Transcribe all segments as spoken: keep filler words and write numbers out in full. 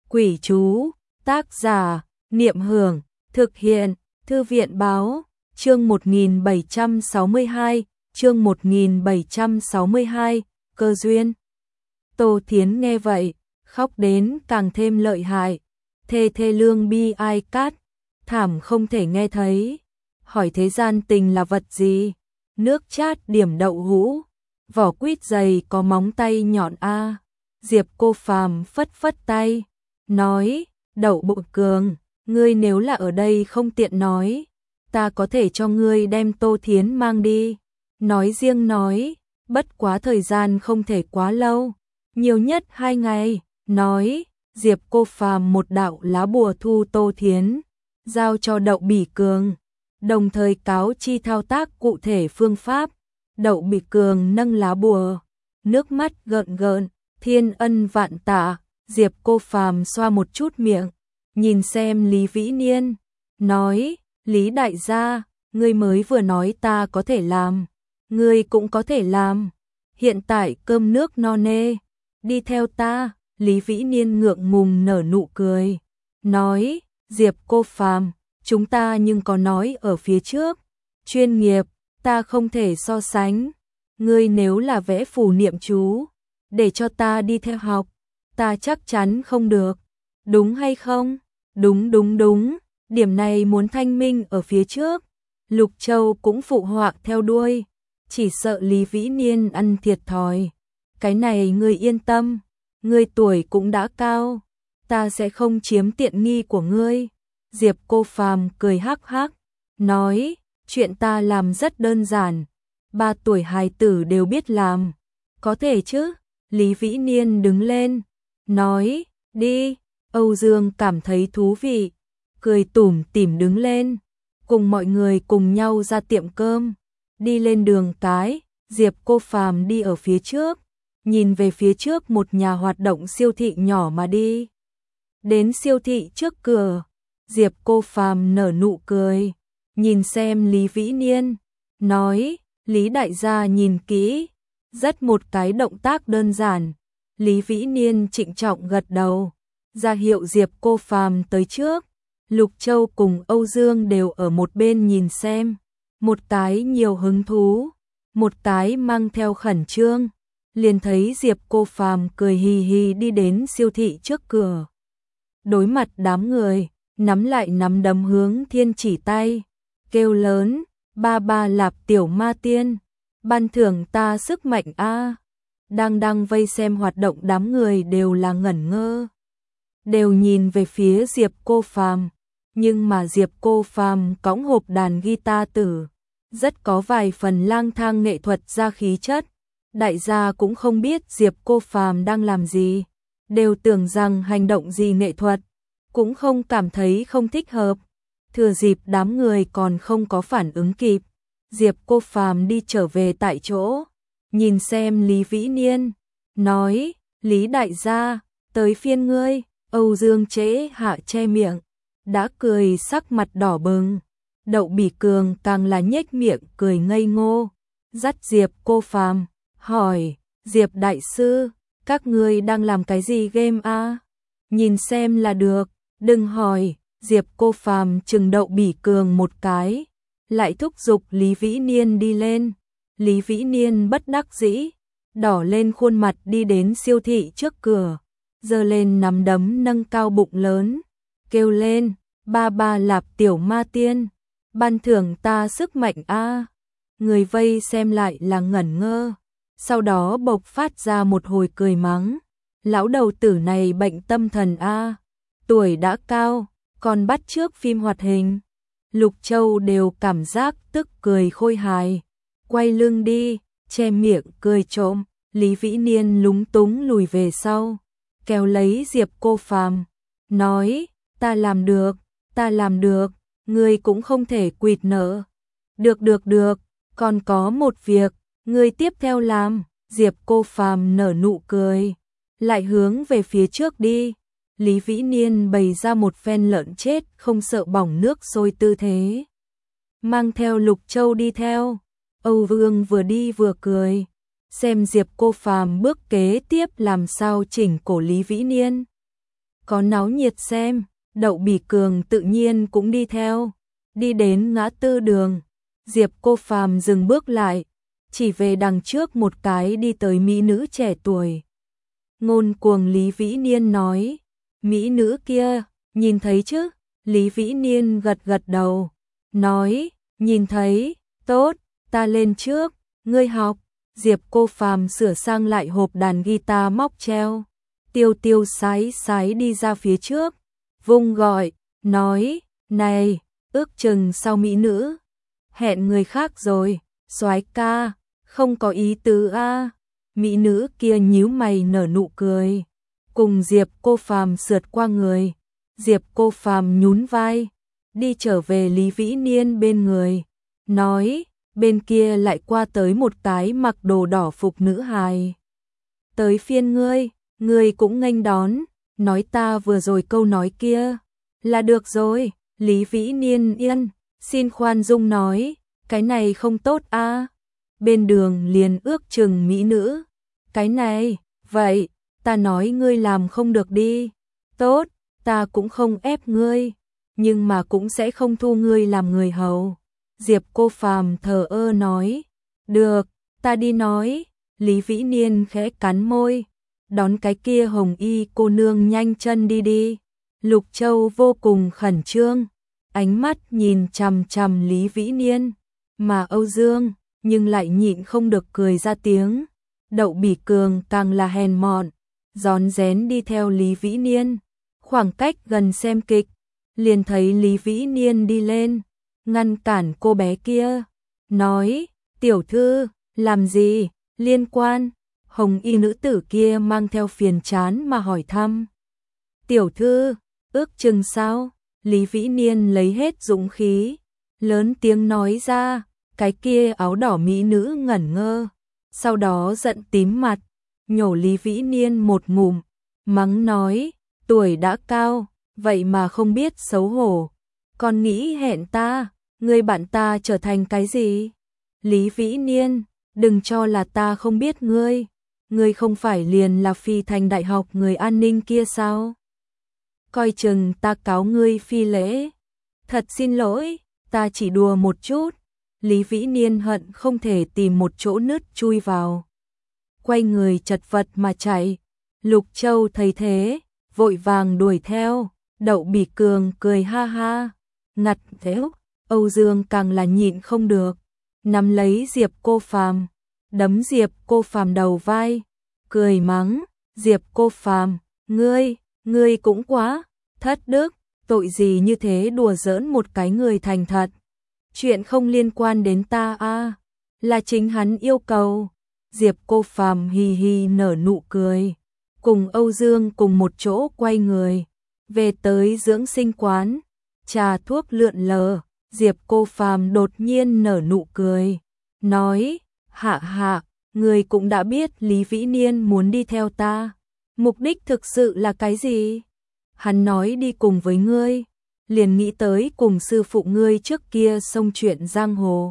Quỷ chú, tác giả, Niệm Hưởng, thực hiện, Thư viện Báo, chương một nghìn bảy trăm sáu mươi hai, chương một nghìn bảy trăm sáu mươi hai, cơ duyên. Tô Thiến nghe vậy, khóc đến càng thêm lợi hại, thê thê lương bi ai cát, thảm không thể nghe thấy. Hỏi thế gian tình là vật gì? Nước chát điểm đậu hũ, vỏ quýt dày có móng tay nhọn a. Diệp Cô Phàm phất phất tay, nói, Đậu Bộ Cường, ngươi nếu là ở đây không tiện nói, ta có thể cho ngươi đem Tô Thiến mang đi. Nói riêng nói, bất quá thời gian không thể quá lâu, nhiều nhất hai ngày. Nói, Diệp Cô Phàm một đạo lá bùa thu Tô Thiến, giao cho Đậu Bỉ Cường, đồng thời cáo chi thao tác cụ thể phương pháp. Đậu Bỉ Cường nâng lá bùa, nước mắt gợn gợn, thiên ân vạn tạ. Diệp Cô Phàm xoa một chút miệng, nhìn xem Lý Vĩ Niên, nói, Lý đại gia, ngươi mới vừa nói ta có thể làm, ngươi cũng có thể làm, hiện tại cơm nước no nê, đi theo ta. Lý Vĩ Niên ngượng ngùng nở nụ cười, nói, Diệp Cô Phàm, chúng ta nhưng có nói ở phía trước, chuyên nghiệp, ta không thể so sánh, ngươi nếu là vẽ phù niệm chú, để cho ta đi theo học, ta chắc chắn không được, đúng hay không? Đúng đúng đúng, điểm này muốn thanh minh ở phía trước. Lục Châu cũng phụ họa theo đuôi, chỉ sợ Lý Vĩ Niên ăn thiệt thòi. Cái này ngươi yên tâm, ngươi tuổi cũng đã cao, ta sẽ không chiếm tiện nghi của ngươi. Diệp Cô Phàm cười hắc hắc, nói, chuyện ta làm rất đơn giản, ba tuổi hài tử đều biết làm, có thể chứ? Lý Vĩ Niên đứng lên, nói, đi. Âu Dương cảm thấy thú vị, cười tủm tỉm đứng lên, cùng mọi người cùng nhau ra tiệm cơm. Đi lên đường cái, Diệp Cô Phàm đi ở phía trước, nhìn về phía trước một nhà hoạt động siêu thị nhỏ mà đi. Đến siêu thị trước cửa, Diệp Cô Phàm nở nụ cười, nhìn xem Lý Vĩ Niên, nói, Lý đại gia nhìn kỹ, rất một cái động tác đơn giản. Lý Vĩ Niên trịnh trọng gật đầu, ra hiệu Diệp Cô Phàm tới trước. Lục Châu cùng Âu Dương đều ở một bên nhìn xem, một cái nhiều hứng thú, một cái mang theo khẩn trương. Liền thấy Diệp Cô Phàm cười hì hì đi đến siêu thị trước cửa, đối mặt đám người, nắm lại nắm đấm hướng thiên chỉ tay, kêu lớn, ba ba Lạp tiểu ma tiên, ban thưởng ta sức mạnh a. Đang đang vây xem hoạt động đám người đều là ngẩn ngơ, đều nhìn về phía Diệp Cô Phàm, nhưng mà Diệp Cô Phàm cõng hộp đàn guitar tử, rất có vài phần lang thang nghệ thuật ra khí chất. Đại gia cũng không biết Diệp Cô Phàm đang làm gì, đều tưởng rằng hành động gì nghệ thuật, cũng không cảm thấy không thích hợp. Thừa dịp đám người còn không có phản ứng kịp, Diệp Cô Phàm đi trở về tại chỗ, nhìn xem Lý Vĩ Niên, nói, Lý đại gia, tới phiên ngươi. Âu Dương Trễ hạ che miệng, đã cười sắc mặt đỏ bừng. Đậu Bỉ Cường càng là nhếch miệng cười ngây ngô, dắt Diệp Cô Phàm, hỏi, Diệp đại sư, các ngươi đang làm cái gì game a? Nhìn xem là được, đừng hỏi. Diệp Cô Phàm chừng Đậu Bỉ Cường một cái, lại thúc giục Lý Vĩ Niên đi lên. Lý Vĩ Niên bất đắc dĩ, đỏ lên khuôn mặt đi đến siêu thị trước cửa, giơ lên nắm đấm nâng cao bụng lớn, kêu lên, ba ba Lạp tiểu ma tiên, ban thưởng ta sức mạnh a. Người vây xem lại là ngẩn ngơ, sau đó bộc phát ra một hồi cười mắng, lão đầu tử này bệnh tâm thần a, tuổi đã cao, còn bắt chước phim hoạt hình. Lục Châu đều cảm giác tức cười khôi hài, quay lưng đi, che miệng cười trộm. Lý Vĩ Niên lúng túng lùi về sau, kéo lấy Diệp Cô Phàm, nói, ta làm được, ta làm được, ngươi cũng không thể quỵt nợ. Được được được, còn có một việc, ngươi tiếp theo làm. Diệp Cô Phàm nở nụ cười, lại hướng về phía trước đi. Lý Vĩ Niên bày ra một phen lợn chết không sợ bỏng nước sôi tư thế, mang theo Lục Châu đi theo. Âu Vương vừa đi vừa cười, xem Diệp Cô Phàm bước kế tiếp làm sao chỉnh cổ Lý Vĩ Niên. có náo nhiệt xem, Đậu Bỉ Cường tự nhiên cũng đi theo. Đi đến ngã tư đường, Diệp Cô Phàm dừng bước lại, chỉ về đằng trước một cái đi tới mỹ nữ trẻ tuổi. Ngôn cuồng Lý Vĩ Niên nói, mỹ nữ kia, nhìn thấy chứ? Lý Vĩ Niên gật gật đầu, nói, nhìn thấy, tốt, ta lên trước, ngươi học. Diệp Cô Phàm sửa sang lại hộp đàn guitar móc treo, tiêu tiêu sái sái đi ra phía trước, vung gọi, nói, này, ước chừng sau mỹ nữ, hẹn người khác rồi, soái ca, không có ý tứ a. Mỹ nữ kia nhíu mày nở nụ cười, cùng Diệp Cô Phàm sượt qua người, Diệp Cô Phàm nhún vai, đi trở về Lý Vĩ Niên bên người, nói, bên kia lại qua tới một cái mặc đồ đỏ phục nữ hài. Tới phiên ngươi, ngươi cũng nghênh đón, nói ta vừa rồi câu nói kia, là được rồi. Lý Vĩ Niên yên, xin khoan dung nói, cái này không tốt a. Bên đường liền ước chừng mỹ nữ, cái này, vậy, ta nói ngươi làm không được đi, tốt, ta cũng không ép ngươi, nhưng mà cũng sẽ không thu ngươi làm người hầu. Diệp Cô Phàm thờ ơ nói, được, ta đi nói. Lý Vĩ Niên khẽ cắn môi, đón cái kia hồng y cô nương nhanh chân đi đi. Lục Châu vô cùng khẩn trương, ánh mắt nhìn chằm chằm Lý Vĩ Niên, mà Âu Dương nhưng lại nhịn không được cười ra tiếng. Đậu Bỉ Cường càng là hèn mọn, rón rén đi theo Lý Vĩ Niên, khoảng cách gần xem kịch, liền thấy Lý Vĩ Niên đi lên, ngăn cản cô bé kia, nói, tiểu thư, làm gì, liên quan. Hồng y nữ tử kia mang theo phiền chán mà hỏi thăm. Tiểu thư, ước chừng sao? Lý Vĩ Niên lấy hết dũng khí, lớn tiếng nói ra. Cái kia áo đỏ mỹ nữ ngẩn ngơ, sau đó giận tím mặt, nhổ Lý Vĩ Niên một ngụm, mắng nói, tuổi đã cao, vậy mà không biết xấu hổ, còn nghĩ hẹn ta, người bạn ta trở thành cái gì? Lý Vĩ Niên, đừng cho là ta không biết ngươi, ngươi không phải liền là Phi Thành Đại học người an ninh kia sao? Coi chừng ta cáo ngươi phi lễ. Thật xin lỗi, ta chỉ đùa một chút. Lý Vĩ Niên hận không thể tìm một chỗ nứt chui vào, quay người chật vật mà chạy. Lục Châu thấy thế, vội vàng đuổi theo. Đậu Bỉ Cường cười ha ha, ngặt thếu. Âu Dương càng là nhịn không được, nắm lấy Diệp Cô Phàm, đấm Diệp Cô Phàm đầu vai, cười mắng, Diệp Cô Phàm, ngươi, ngươi cũng quá thất đức, tội gì như thế đùa giỡn một cái người thành thật. Chuyện không liên quan đến ta a, à, là chính hắn yêu cầu. Diệp Cô Phàm hì hì nở nụ cười, cùng Âu Dương cùng một chỗ quay người, về tới dưỡng sinh quán, trà thuốc lượn lờ. Diệp Cô Phàm đột nhiên nở nụ cười, nói, hạ hạ, người cũng đã biết Lý Vĩ Niên muốn đi theo ta, mục đích thực sự là cái gì? Hắn nói đi cùng với ngươi, liền nghĩ tới cùng sư phụ ngươi trước kia xông chuyện giang hồ.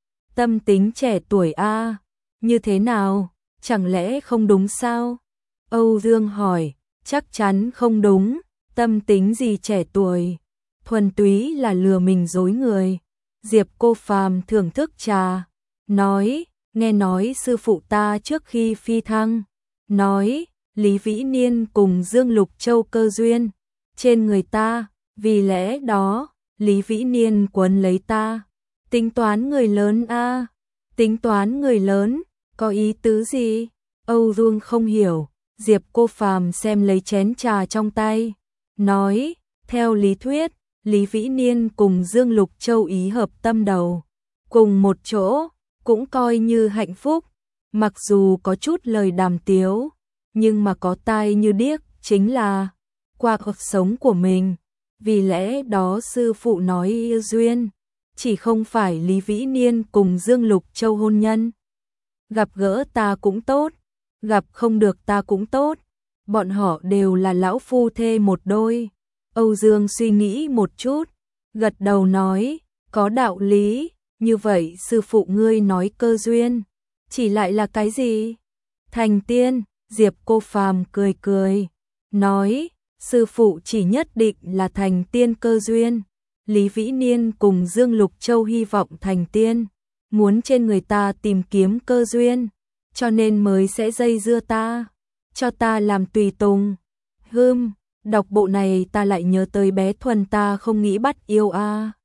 Tâm tính trẻ tuổi a, à, như thế nào, chẳng lẽ không đúng sao? Âu Dương hỏi, chắc chắn không đúng, tâm tính gì trẻ tuổi, thuần túy là lừa mình dối người. Diệp Cô Phàm thưởng thức trà, nói, nghe nói sư phụ ta trước khi phi thăng, nói, Lý Vĩ Niên cùng Dương Lục Châu cơ duyên trên người ta, vì lẽ đó, Lý Vĩ Niên quấn lấy ta. Tính toán người lớn a, à, tính toán người lớn, có ý tứ gì? Âu Dương không hiểu. Diệp Cô Phàm xem lấy chén trà trong tay, nói, theo lý thuyết, Lý Vĩ Niên cùng Dương Lục Châu ý hợp tâm đầu, cùng một chỗ, cũng coi như hạnh phúc, mặc dù có chút lời đàm tiếu, nhưng mà có tai như điếc, chính là qua cuộc sống của mình. Vì lẽ đó sư phụ nói yêu duyên, chỉ không phải Lý Vĩ Niên cùng Dương Lục Châu hôn nhân. Gặp gỡ ta cũng tốt, gặp không được ta cũng tốt, bọn họ đều là lão phu thê một đôi. Âu Dương suy nghĩ một chút, gật đầu nói, có đạo lý, như vậy sư phụ ngươi nói cơ duyên, chỉ lại là cái gì? Thành tiên. Diệp Cô Phàm cười cười, nói, sư phụ chỉ nhất định là thành tiên cơ duyên. Lý Vĩ Niên cùng Dương Lục Châu hy vọng thành tiên, muốn trên người ta tìm kiếm cơ duyên, cho nên mới sẽ dây dưa ta, cho ta làm tùy tùng. Hừm, đọc bộ này ta lại nhớ tới bé Thuần, ta không nghĩ bắt yêu a. À.